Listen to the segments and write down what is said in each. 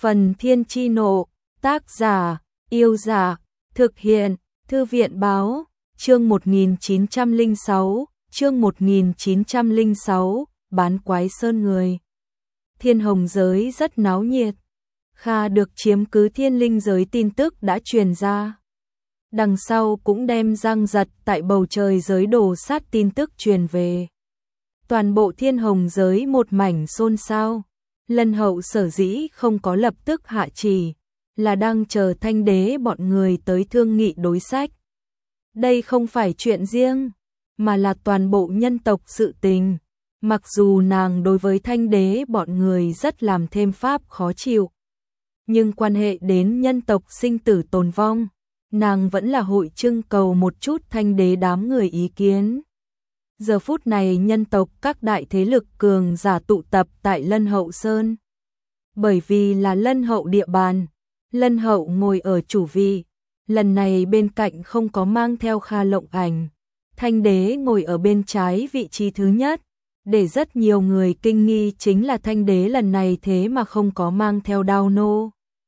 Phần Thiên Chi Nộ, tác giả, Yêu Dạ, thực hiện, Thư viện Báo, chương 1906, chương 1906, bán quái sơn người. Thiên Hồng giới rất náo nhiệt. Kha được chiếm cứ Thiên Linh giới tin tức đã truyền ra. Đằng sau cũng đem giăng giật tại bầu trời giới đổ sát tin tức truyền về. Toàn bộ Thiên Hồng giới một mảnh xôn xao. Lân Hậu sở dĩ không có lập tức hạ chỉ, là đang chờ Thanh Đế bọn người tới thương nghị đối sách. Đây không phải chuyện riêng, mà là toàn bộ nhân tộc sự tình. Mặc dù nàng đối với Thanh Đế bọn người rất làm thêm pháp khó chịu, nhưng quan hệ đến nhân tộc sinh tử tồn vong, nàng vẫn là hội trưng cầu một chút Thanh Đế đám người ý kiến. Giờ phút này nhân tộc các đại thế lực cường giả tụ tập tại Lân Hậu Sơn. Bởi vì là Lân Hậu địa bàn, Lân Hậu ngồi ở chủ vị, lần này bên cạnh không có mang theo Kha Lộng Ảnh. Thanh Đế ngồi ở bên trái vị trí thứ nhất, để rất nhiều người kinh nghi chính là Thanh Đế lần này thế mà không có mang theo đao nô,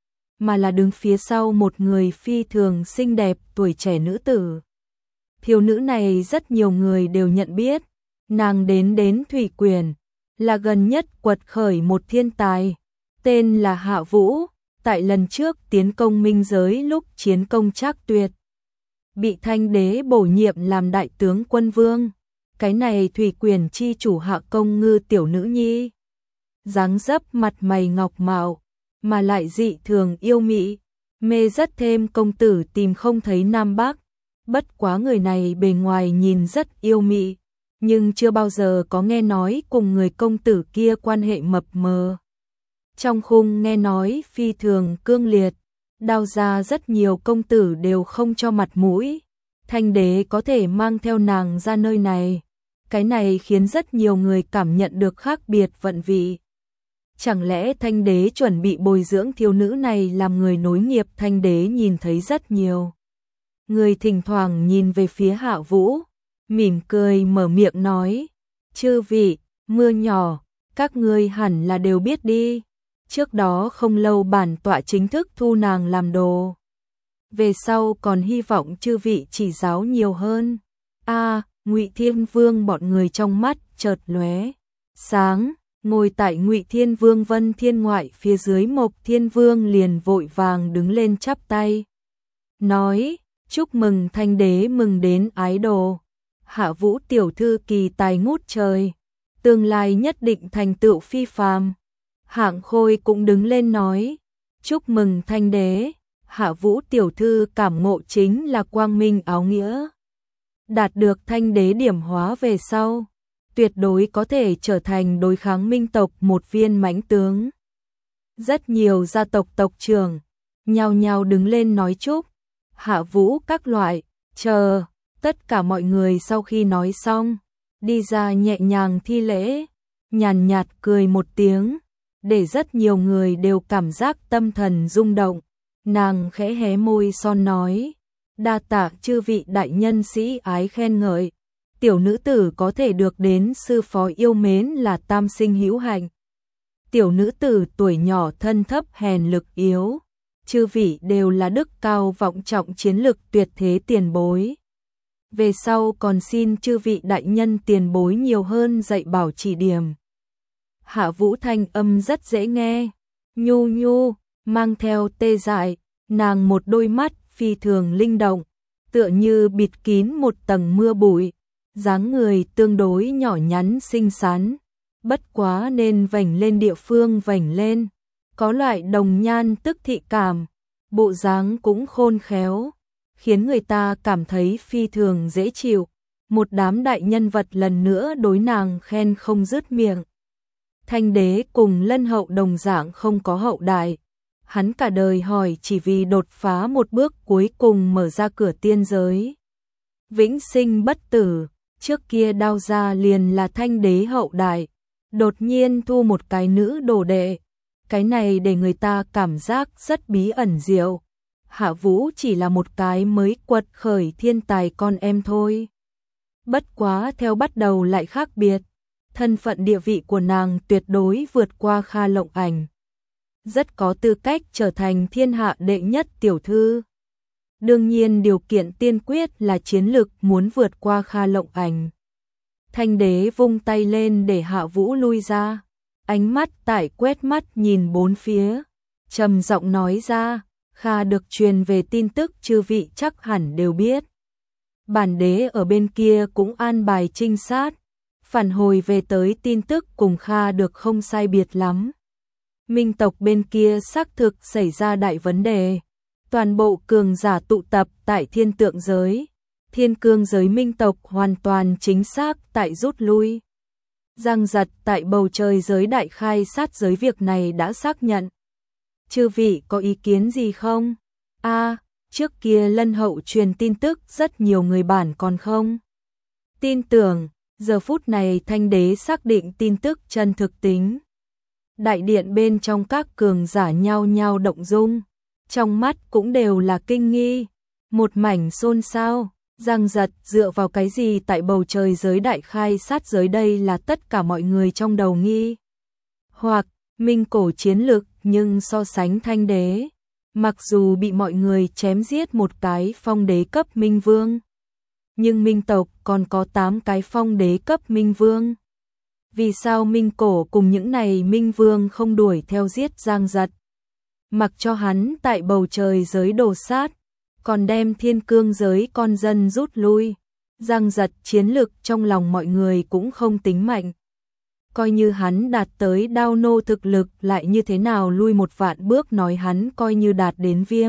mà là đứng phía sau một người phi thường xinh đẹp tuổi trẻ nữ tử. Thiếu nữ này rất nhiều người đều nhận biết, nàng đến Thủy Quyển, là gần nhất quật khởi một thiên tài, tên là Hạ Vũ, tại lần trước tiến công minh giới lúc chiến công Trác Tuyệt, bị Thanh Đế bổ nhiệm làm đại tướng quân vương. Cái này Thủy Quyển chi chủ Hạ Công Ngư tiểu nữ nhi, dáng dấp mặt mày ngọc mạo, mà lại dị thường yêu mị, mê rất thêm công tử tìm không thấy Nam Bắc. Bất quá người này bề ngoài nhìn rất yêu mị, nhưng chưa bao giờ có nghe nói cùng người công tử kia quan hệ mập mờ. Trong khung nghe nói phi thường cương liệt, đao ra rất nhiều công tử đều không cho mặt mũi. Thanh Đế có thể mang theo nàng ra nơi này, cái này khiến rất nhiều người cảm nhận được khác biệt vận vị. Chẳng lẽ Thanh Đế chuẩn bị bồi dưỡng thiếu nữ này làm người nối nghiệp? Thanh Đế nhìn thấy rất nhiều người thỉnh thoảng nhìn về phía Hạ Vũ, mỉm cười mở miệng nói, chư vị, mưa nhỏ, các ngươi hẳn là đều biết đi. Trước đó không lâu bản tọa chính thức thu nàng làm đồ. Về sau còn hy vọng chư vị chỉ giáo nhiều hơn. Ngụy Thiên Vương bọn người trong mắt chợt lóe sáng, ngồi tại Ngụy Thiên Vương Vân Thiên ngoại phía dưới Mộc Thiên Vương liền vội vàng đứng lên chắp tay, nói, chúc mừng Thanh Đế mừng đến ái đồ. Hạ Vũ tiểu thư kỳ tài ngút trời, tương lai nhất định thành tựu phi phàm. Hạng Khôi cũng đứng lên nói, chúc mừng Thanh Đế, Hạ Vũ tiểu thư cảm ngộ chính là quang minh áo nghĩa. Đạt được Thanh Đế điểm hóa về sau, tuyệt đối có thể trở thành đối kháng minh tộc một viên mãnh tướng. Rất nhiều gia tộc tộc trưởng nhao nhao đứng lên nói chúc Hạ Vũ các loại. Tất cả mọi người sau khi nói xong, đi ra nhẹ nhàng thi lễ, nhàn nhạt cười một tiếng, để rất nhiều người đều cảm giác tâm thần rung động. Nàng khẽ hé môi son nói, đa tạ chư vị đại nhân sĩ ái khen ngợi, tiểu nữ tử có thể được đến sư phó yêu mến là tam sinh hữu hạnh. Tiểu nữ tử tuổi nhỏ thân thấp hèn lực yếu, chư vị đều là đức cao vọng trọng chiến lực tuyệt thế tiền bối. Về sau còn xin chư vị đại nhân tiền bối nhiều hơn dạy bảo chỉ điểm. Hạ Vũ thanh âm rất dễ nghe, nhu nhu, mang theo tê dại, nàng một đôi mắt phi thường linh động, tựa như bịt kín một tầng mưa bụi, dáng người tương đối nhỏ nhắn xinh xắn, bất quá nên vành lên địa phương vành lên, có loại đồng nhan tức thị cảm, bộ dáng cũng khôn khéo, khiến người ta cảm thấy phi thường dễ chịu. Một đám đại nhân vật lần nữa đối nàng khen không dứt miệng. Thanh Đế cùng Lân Hậu đồng dạng không có hậu đại, hắn cả đời hỏi chỉ vì đột phá một bước cuối cùng mở ra cửa tiên giới. Vĩnh sinh bất tử, trước kia đao ra liền là Thanh Đế hậu đại, đột nhiên thu một cái nữ đồ đệ, cái này để người ta cảm giác rất bí ẩn diệu. Hạ Vũ chỉ là một cái mới quật khởi thiên tài con em thôi. Bất quá theo bắt đầu lại khác biệt, thân phận địa vị của nàng tuyệt đối vượt qua Kha Lộng Ảnh. rất có tư cách trở thành thiên hạ đệ nhất tiểu thư. Đương nhiên điều kiện tiên quyết là chiến lực muốn vượt qua Kha Lộng Ảnh. Thanh đế vung tay lên để Hạ Vũ lui ra, ánh mắt tại quét mắt nhìn bốn phía, trầm giọng nói ra, Kha được truyền về tin tức chư vị chắc hẳn đều biết. Bản đế ở bên kia cũng an bài trinh sát, phản hồi về tới tin tức cùng Kha được không sai biệt lắm. Minh tộc bên kia xác thực xảy ra đại vấn đề, toàn bộ cường giả tụ tập tại thiên tượng giới. Thiên cương giới minh tộc hoàn toàn chính xác tại rút lui. Giang Giật tại bầu trời giới đại khai sát giới việc này đã xác nhận. Chư vị có ý kiến gì không? Trước kia Lân Hậu truyền tin tức rất nhiều người bản còn không tin tưởng, giờ phút này Thanh đế xác định tin tức chân thực tính. Đại điện bên trong các cường giả nhao nhao động dung, trong mắt cũng đều là kinh nghi, một mảnh xôn xao. Giang Giật dựa vào cái gì tại bầu trời giới đại khai sát giới, đây là tất cả mọi người trong đầu nghi. Hoặc minh cổ chiến lực, nhưng so sánh Thanh đế, mặc dù bị mọi người chém giết một cái phong đế cấp minh vương, nhưng minh tộc còn có 8 cái phong đế cấp minh vương. Vì sao minh cổ cùng những này minh vương không đuổi theo giết Giang Giật, mặc cho hắn tại bầu trời giới đổ sát, còn đem thiên cương giới con dân rút lui? Giang Giật chiến lực trong lòng mọi người cũng không tính mạnh. Coi như hắn đạt tới đao nô thực lực lại như thế nào, lui một vạn bước nói hắn coi như đạt đến viêm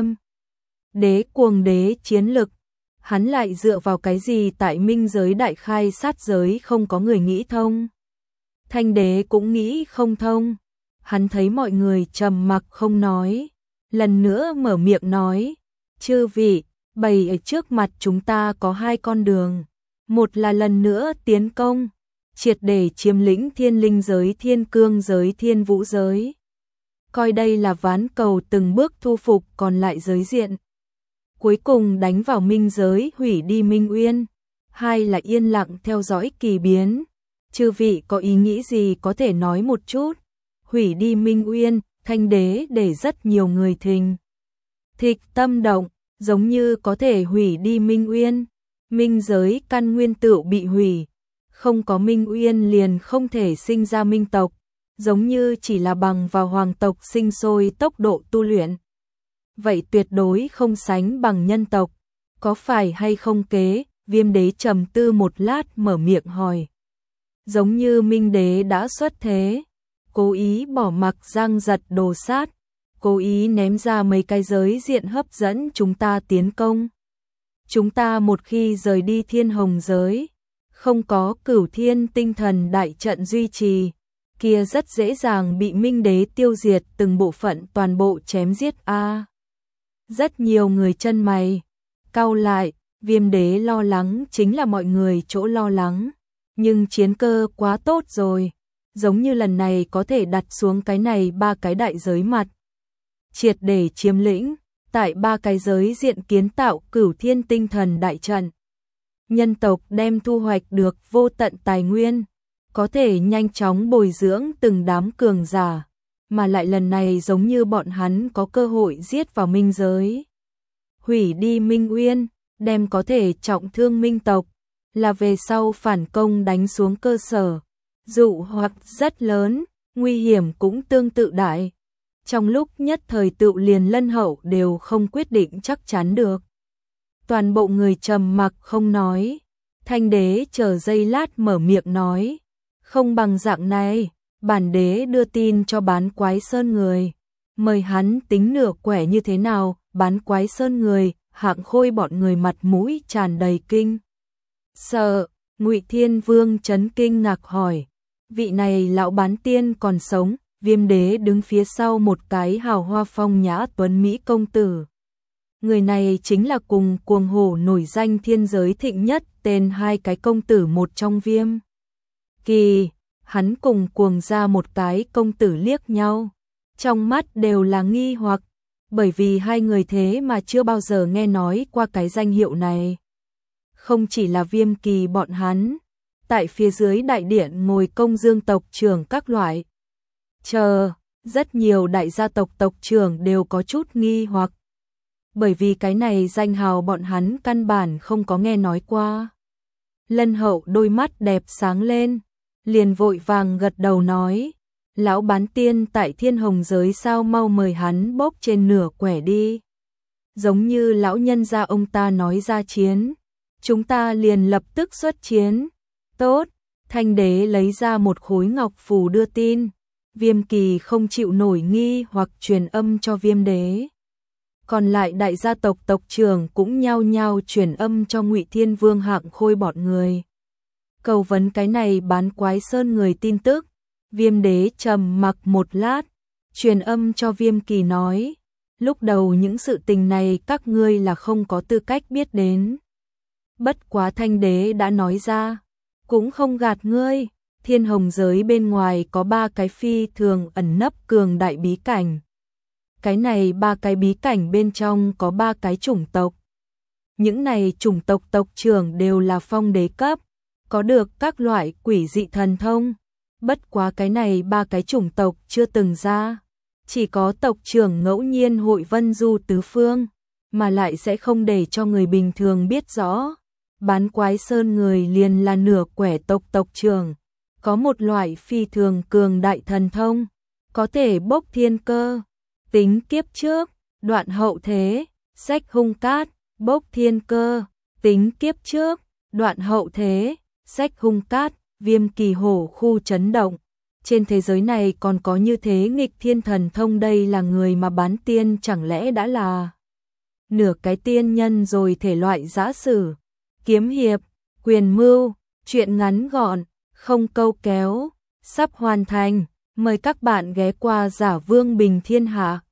đế cuồng đế chiến lực, hắn lại dựa vào cái gì tại minh giới đại khai sát giới không có người nghĩ thông. Thanh đế cũng nghĩ không thông, hắn thấy mọi người trầm mặc không nói, lần nữa mở miệng nói, chư vị, bày ở trước mặt chúng ta có 2 con đường, một là lần nữa tiến công, triệt để chiếm lĩnh thiên linh giới, thiên cương giới, thiên vũ giới, coi đây là ván cầu từng bước thu phục còn lại giới diện, cuối cùng đánh vào minh giới, hủy đi Minh Uyên. 2 là yên lặng theo dõi kỳ biến. Chư vị có ý nghĩ gì có thể nói một chút? Hủy đi Minh Uyên, Thanh đế để rất nhiều người thịch tâm động, giống như có thể hủy đi Minh Uyên. Minh giới căn nguyên tựu bị hủy, không có Minh Uyên liền không thể sinh ra minh tộc, giống như chỉ là bằng vào hoàng tộc sinh sôi tốc độ tu luyện. Vậy tuyệt đối không sánh bằng nhân tộc, có phải hay không kế? Viêm đế trầm tư một lát mở miệng hỏi. Giống như Minh đế đã xuất thế, cố ý bỏ mặc Giang Giật đồ sát, cố ý ném ra mấy cái giới diện hấp dẫn chúng ta tiến công. Chúng ta một khi rời đi thiên hồng giới, không có cửu thiên tinh thần đại trận duy trì, kia rất dễ dàng bị Minh đế tiêu diệt từng bộ phận, toàn bộ chém giết Rất nhiều người chân mày cau lại, Viêm đế lo lắng chính là mọi người chỗ lo lắng, nhưng chiến cơ quá tốt rồi, giống như lần này có thể đặt xuống cái này 3 cái đại giới mặt, triệt để chiếm lĩnh, tại 3 cái giới diện kiến tạo cửu thiên tinh thần đại trận. Nhân tộc đem thu hoạch được vô tận tài nguyên, có thể nhanh chóng bồi dưỡng từng đám cường giả, mà lại lần này giống như bọn hắn có cơ hội giết vào minh giới. Hủy đi Minh Uyên, đem có thể trọng thương minh tộc, là về sau phản công đánh xuống cơ sở, dụ hoặc rất lớn, nguy hiểm cũng tương tự đại. Trong lúc nhất thời tựu liền Lân Hậu đều không quyết định chắc chắn được. Toàn bộ người trầm mặc không nói, Thanh đế chờ giây lát mở miệng nói, không bằng dạng này, bản đế đưa tin cho Bán Quái Sơn người, mời hắn tính nửa quẻ như thế nào. Bán Quái Sơn người, Hạng Khôi bọn người mặt mũi tràn đầy kinh sợ. Ngụy Thiên Vương chấn kinh ngạc hỏi, vị này lão bán tiên còn sống? Viêm đế đứng phía sau một cái hào hoa phong nhã tuấn mỹ công tử. Người này chính là cùng cuồng hổ nổi danh thiên giới thịnh nhất, tên 2 cái công tử một trong Viêm Kỳ. Hắn cùng cuồng ra một cái công tử liếc nhau, trong mắt đều là nghi hoặc, bởi vì 2 người thế mà chưa bao giờ nghe nói qua cái danh hiệu này. Không chỉ là Viêm Kỳ bọn hắn, tại phía dưới đại điện ngồi Công Dương tộc trưởng các loại. Rất nhiều đại gia tộc tộc trưởng đều có chút nghi hoặc. Bởi vì cái này danh hào bọn hắn căn bản không có nghe nói qua. Lân Hậu đôi mắt đẹp sáng lên, liền vội vàng gật đầu nói, lão bán tiên tại Thiên Hồng giới sao, mau mời hắn bốc trên nửa quẻ đi. Giống như lão nhân gia ông ta nói ra chiến, chúng ta liền lập tức xuất chiến. Tốt, Thanh đế lấy ra một khối ngọc phù đưa tin. Viêm Kỳ không chịu nổi nghi hoặc truyền âm cho Viêm đế. Còn lại đại gia tộc tộc trưởng cũng nhao nhao truyền âm cho Ngụy Thiên Vương Hạng Khôi bọn người. Cầu vấn cái này bán quái sơn người tin tức. Viêm đế trầm mặc một lát, truyền âm cho Viêm Kỳ nói, lúc đầu những sự tình này các ngươi là không có tư cách biết đến. Bất quá Thanh đế đã nói ra, cũng không gạt ngươi, Thiên Hồng giới bên ngoài có 3 cái phi thường ẩn nấp cường đại bí cảnh. Cái này 3 cái bí cảnh bên trong có 3 cái chủng tộc. Những này chủng tộc tộc trưởng đều là phong đế cấp, có được các loại quỷ dị thần thông. Bất quá cái này 3 cái chủng tộc chưa từng ra, chỉ có tộc trưởng ngẫu nhiên hội vân du tứ phương, mà lại sẽ không để cho người bình thường biết rõ. Bán quái sơn người liền là nửa quẻ tộc tộc trưởng, có một loại phi thường cường đại thần thông, có thể bốc thiên cơ, tính kiếp trước, đoạn hậu thế, sách hung cát, bốc thiên cơ, tính kiếp trước, đoạn hậu thế, sách hung cát. Viêm Kỳ hổ khu chấn động. Trên thế giới này còn có như thế nghịch thiên thần thông, đây là người mà bán tiên chẳng lẽ đã là nửa cái tiên nhân rồi thể loại giã sử, kiếm hiệp, quyền mưu, chuyện ngắn gọn, không câu kéo, sắp hoàn thành. Mời các bạn ghé qua Giả Vương Bình Thiên Hạ.